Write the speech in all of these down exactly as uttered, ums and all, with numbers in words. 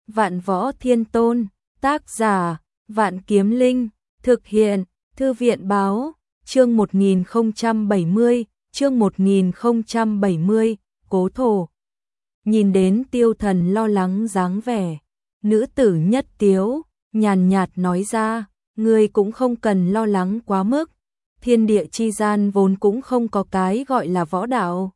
Vạn Võ Thiên Tôn, tác giả, Vạn Kiếm Linh, thực hiện, Thư viện báo, chương một nghìn không trăm bảy mươi, chương một nghìn không trăm bảy mươi, Cố Thổ. Nhìn đến Tiêu Thần lo lắng dáng vẻ, nữ tử Nhất Tiếu, nhàn nhạt nói ra, ngươi cũng không cần lo lắng quá mức, thiên địa chi gian vốn cũng không có cái gọi là võ đạo.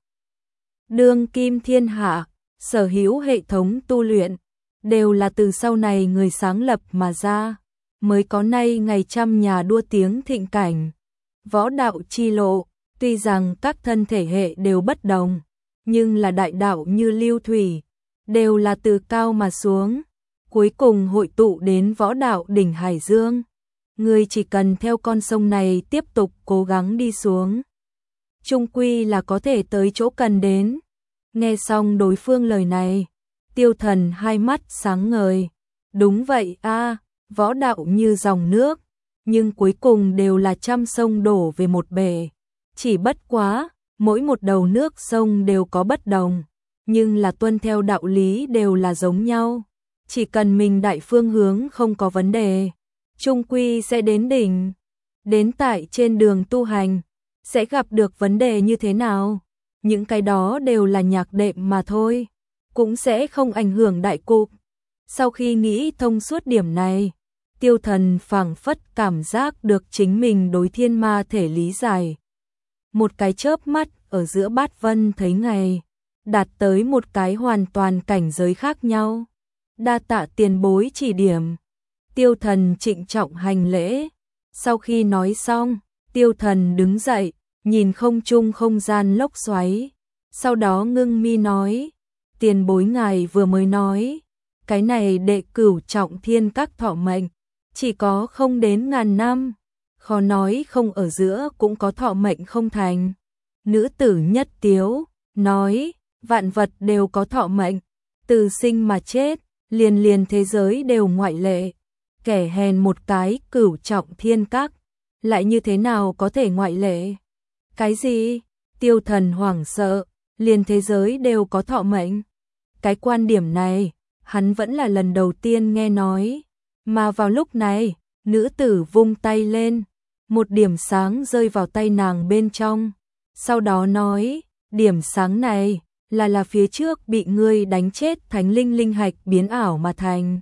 Đương kim thiên hạ, sở hữu hệ thống tu luyện, đều là từ sau này người sáng lập mà ra, mới có nay ngày trăm nhà đua tiếng thịnh cảnh. Võ đạo chi lộ, tuy rằng các thân thể hệ đều bất đồng, nhưng là đại đạo như lưu thủy, đều là từ cao mà xuống, cuối cùng hội tụ đến võ đạo đỉnh hải dương. Người chỉ cần theo con sông này tiếp tục cố gắng đi xuống, chung quy là có thể tới chỗ cần đến. Nghe xong đối phương lời này, Tiêu Thần hai mắt sáng ngời. Đúng vậy a, võ đạo như dòng nước, nhưng cuối cùng đều là trăm sông đổ về một bể. Chỉ bất quá, mỗi một đầu nước sông đều có bất đồng, nhưng là tuân theo đạo lý đều là giống nhau. Chỉ cần mình đại phương hướng không có vấn đề, chung quy sẽ đến đỉnh. Đến tại trên đường tu hành, sẽ gặp được vấn đề như thế nào? Những cái đó đều là nhạc đệm mà thôi, cũng sẽ không ảnh hưởng đại cục. Sau khi nghĩ thông suốt điểm này, Tiêu Thần phảng phất cảm giác được chính mình đối thiên ma thể lý giải. Một cái chớp mắt ở giữa bát vân thấy ngày, đạt tới một cái hoàn toàn cảnh giới khác nhau. Đa tạ tiền bối chỉ điểm. Tiêu Thần trịnh trọng hành lễ. Sau khi nói xong, Tiêu Thần đứng dậy, nhìn không trung không gian lốc xoáy. Sau đó ngưng mi nói, tiền bối ngài vừa mới nói, cái này đệ cửu trọng thiên các thọ mệnh, chỉ có không đến ngàn năm, khó nói không ở giữa cũng có thọ mệnh không thành. Nữ tử Nhất Tiếu, nói, vạn vật đều có thọ mệnh, từ sinh mà chết, liền liền thế giới đều ngoại lệ. Kẻ hèn một cái cửu trọng thiên các, lại như thế nào có thể ngoại lệ? Cái gì? Tiêu Thần hoảng sợ, liền thế giới đều có thọ mệnh. Cái quan điểm này, hắn vẫn là lần đầu tiên nghe nói. Mà vào lúc này, nữ tử vung tay lên, một điểm sáng rơi vào tay nàng bên trong. Sau đó nói, điểm sáng này là là phía trước bị ngươi đánh chết thánh linh linh hạch biến ảo mà thành.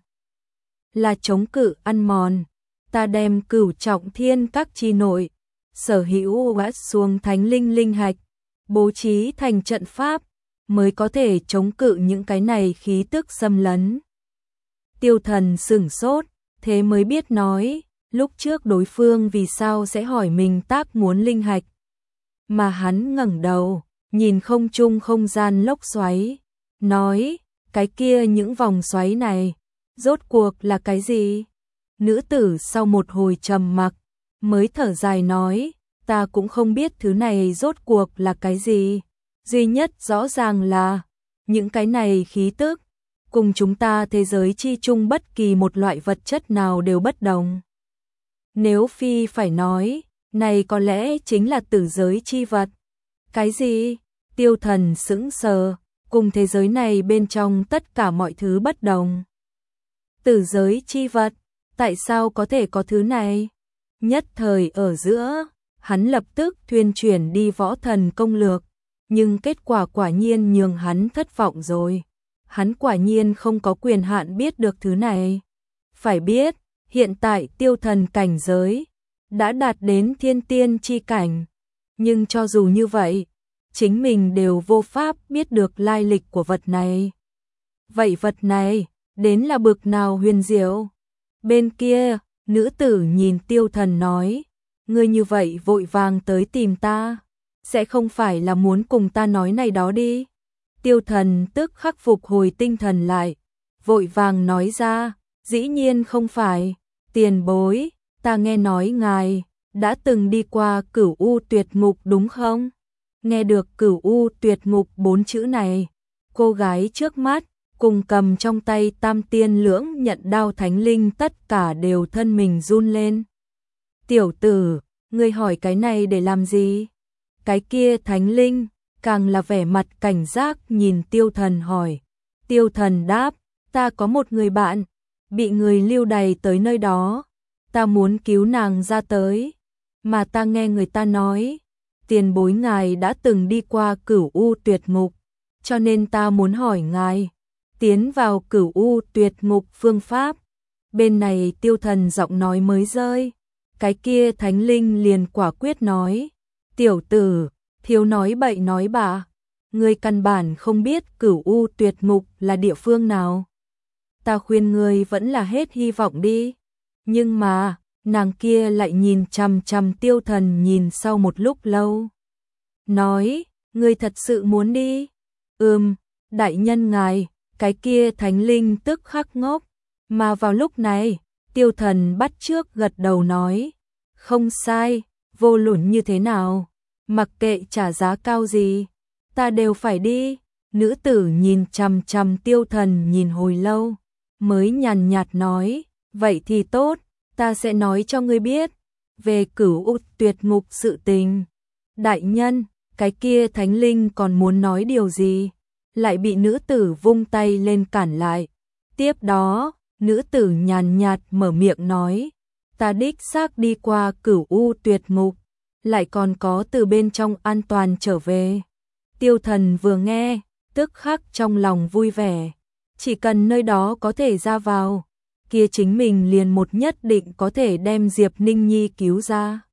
Là chống cự ăn mòn, ta đem cửu trọng thiên các chi nội, sở hữu gã xuống thánh linh linh hạch, bố trí thành trận pháp, mới có thể chống cự những cái này khí tức xâm lấn. Tiêu Thần sửng sốt, thế mới biết nói, lúc trước đối phương vì sao sẽ hỏi mình tác muốn linh hạch. Mà hắn ngẩng đầu, nhìn không trung không gian lốc xoáy, nói, cái kia những vòng xoáy này, rốt cuộc là cái gì? Nữ tử sau một hồi trầm mặc, mới thở dài nói, ta cũng không biết thứ này rốt cuộc là cái gì. Duy nhất rõ ràng là, những cái này khí tức, cùng chúng ta thế giới chi chung bất kỳ một loại vật chất nào đều bất đồng. Nếu phi phải nói, này có lẽ chính là tử giới chi vật. Cái gì? Tiêu Thần sững sờ, cùng thế giới này bên trong tất cả mọi thứ bất đồng. Tử giới chi vật, tại sao có thể có thứ này? Nhất thời ở giữa, hắn lập tức thuyên chuyển đi võ thần công lược, nhưng kết quả quả nhiên nhường hắn thất vọng rồi. Hắn quả nhiên không có quyền hạn biết được thứ này. Phải biết, hiện tại Tiêu Thần cảnh giới đã đạt đến thiên tiên chi cảnh, nhưng cho dù như vậy, chính mình đều vô pháp biết được lai lịch của vật này. Vậy vật này, đến là bực nào huyền diệu? Bên kia, nữ tử nhìn Tiêu Thần nói, ngươi như vậy vội vàng tới tìm ta, sẽ không phải là muốn cùng ta nói này đó đi. Tiêu Thần tức khắc phục hồi tinh thần lại, vội vàng nói ra, dĩ nhiên không phải, tiền bối, ta nghe nói ngài đã từng đi qua Cửu U Tuyệt Ngục đúng không? Nghe được Cửu U Tuyệt Ngục bốn chữ này, cô gái trước mắt cùng cầm trong tay tam tiên lưỡng nhận đao thánh linh tất cả đều thân mình run lên. Tiểu tử, ngươi hỏi cái này để làm gì? Cái kia thánh linh càng là vẻ mặt cảnh giác nhìn Tiêu Thần hỏi. Tiêu Thần đáp, Ta có một người bạn, bị người lưu đày tới nơi đó, ta muốn cứu nàng ra tới, mà ta nghe người ta nói, tiền bối ngài đã từng đi qua Cửu U Tuyệt Ngục, cho nên ta muốn hỏi ngài, tiến vào Cửu U Tuyệt Ngục phương pháp. Bên này Tiêu Thần giọng nói mới rơi, cái kia thánh linh liền quả quyết nói, tiểu tử, thiếu nói bậy nói bạ, ngươi căn bản không biết Cửu U Tuyệt Ngục là địa phương nào. Ta khuyên ngươi vẫn là hết hy vọng đi. Nhưng mà, nàng kia lại nhìn chằm chằm Tiêu Thần nhìn sau một lúc lâu. Nói, ngươi thật sự muốn đi? Ừm, đại nhân ngài, cái kia thánh linh tức khắc ngốc. Mà vào lúc này, Tiêu Thần bắt trước gật đầu nói, không sai, vô luận như thế nào, mặc kệ trả giá cao gì, ta đều phải đi. Nữ tử nhìn chằm chằm Tiêu Thần nhìn hồi lâu, mới nhàn nhạt nói, vậy thì tốt, ta sẽ nói cho ngươi biết, về Cửu U Tuyệt Ngục sự tình. Đại nhân, cái kia thánh linh còn muốn nói điều gì, lại bị nữ tử vung tay lên cản lại. Tiếp đó, nữ tử nhàn nhạt mở miệng nói, ta đích xác đi qua Cửu U Tuyệt Ngục, lại còn có từ bên trong an toàn trở về. Tiêu Thần vừa nghe, tức khắc trong lòng vui vẻ, chỉ cần nơi đó có thể ra vào, kia chính mình liền một nhất định có thể đem Diệp Ninh Nhi cứu ra.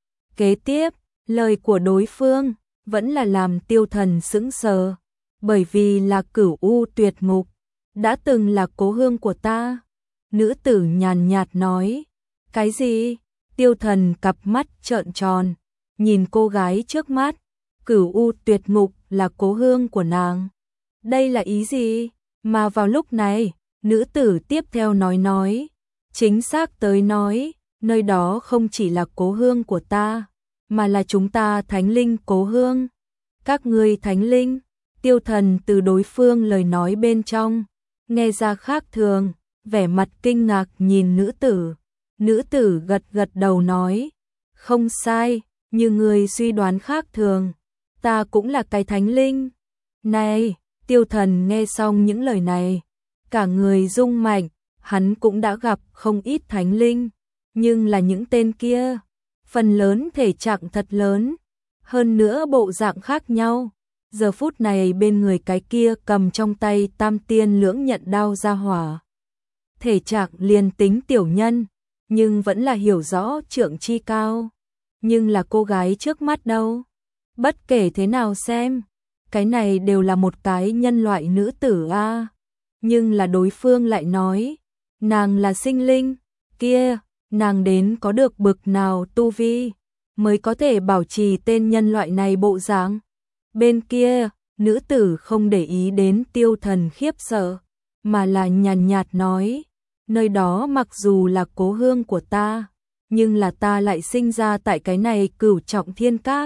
Kế tiếp, lời của đối phương vẫn là làm Tiêu Thần sững sờ, bởi vì là Cửu U Tuyệt Ngục, đã từng là cố hương của ta. Nữ tử nhàn nhạt nói, cái gì? Tiêu Thần cặp mắt trợn tròn, nhìn cô gái trước mắt, Cửu U Tuyệt Ngục là cố hương của nàng. Đây là ý gì? Mà vào lúc này, nữ tử tiếp theo nói nói, chính xác tới nói, nơi đó không chỉ là cố hương của ta, mà là chúng ta thánh linh cố hương. Các ngươi thánh linh? Tiêu Thần từ đối phương lời nói bên trong, nghe ra khác thường, vẻ mặt kinh ngạc nhìn nữ tử. Nữ tử gật gật đầu nói, không sai, như người suy đoán khác thường, ta cũng là cái thánh linh. Này, Tiêu Thần nghe xong những lời này, cả người rung mạnh, hắn cũng đã gặp không ít thánh linh, nhưng là những tên kia, phần lớn thể trạng thật lớn, hơn nữa bộ dạng khác nhau. Giờ phút này bên người cái kia cầm trong tay tam tiên lưỡng nhận đao ra hỏa. Thể trạng liền tính tiểu nhân, nhưng vẫn là hiểu rõ trượng chi cao. Nhưng là cô gái trước mắt đâu? Bất kể thế nào xem, cái này đều là một cái nhân loại nữ tử a. À. Nhưng là đối phương lại nói, nàng là sinh linh, kia, nàng đến có được bực nào tu vi, mới có thể bảo trì tên nhân loại này bộ dáng. Bên kia, nữ tử không để ý đến Tiêu Thần khiếp sợ, mà là nhàn nhạt nói, nơi đó mặc dù là cố hương của ta, nhưng là ta lại sinh ra tại cái này Cửu Trọng Thiên Các.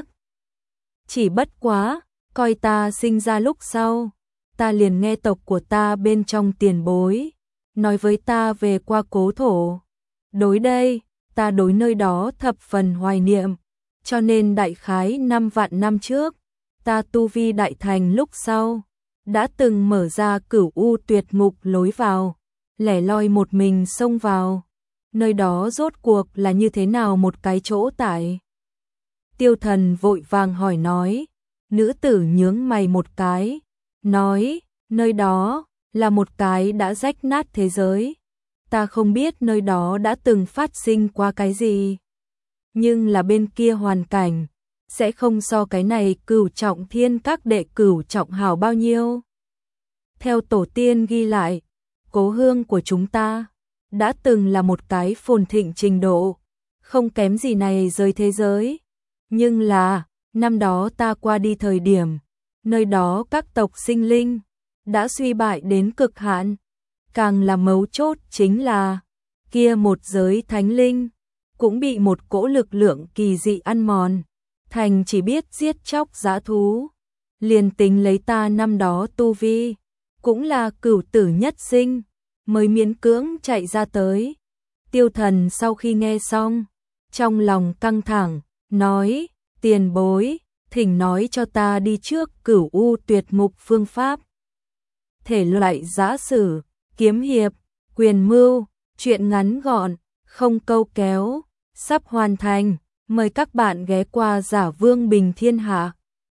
Chỉ bất quá, coi ta sinh ra lúc sau, ta liền nghe tộc của ta bên trong tiền bối, nói với ta về qua cố thổ. Đối đây, ta đối nơi đó thập phần hoài niệm, cho nên đại khái năm vạn năm trước, ta tu vi đại thành lúc sau, đã từng mở ra Cửu U Tuyệt Ngục lối vào, lẻ loi một mình xông vào. Nơi đó rốt cuộc là như thế nào một cái chỗ tại? Tiêu Thần vội vàng hỏi nói, nữ tử nhướng mày một cái, nói, nơi đó là một cái đã rách nát thế giới. Ta không biết nơi đó đã từng phát sinh qua cái gì, nhưng là bên kia hoàn cảnh sẽ không so cái này Cửu Trọng Thiên Các đệ cửu trọng hảo bao nhiêu. Theo tổ tiên ghi lại, cố hương của chúng ta đã từng là một cái phồn thịnh trình độ, không kém gì này rời thế giới. Nhưng là, năm đó ta qua đi thời điểm, nơi đó các tộc sinh linh đã suy bại đến cực hạn. Càng là mấu chốt chính là, kia một giới thánh linh cũng bị một cỗ lực lượng kỳ dị ăn mòn, thành chỉ biết giết chóc dã thú. Liền tính lấy ta năm đó tu vi, cũng là cửu tử nhất sinh, mới miễn cưỡng chạy ra tới. Tiêu Thần sau khi nghe xong, trong lòng căng thẳng, nói, tiền bối, thỉnh nói cho ta đi trước Cửu U Tuyệt Ngục phương pháp. Thể loại giã sử, kiếm hiệp, quyền mưu, truyện ngắn gọn, không câu kéo, sắp hoàn thành. Mời các bạn ghé qua Giả Vương Bình Thiên Hạ.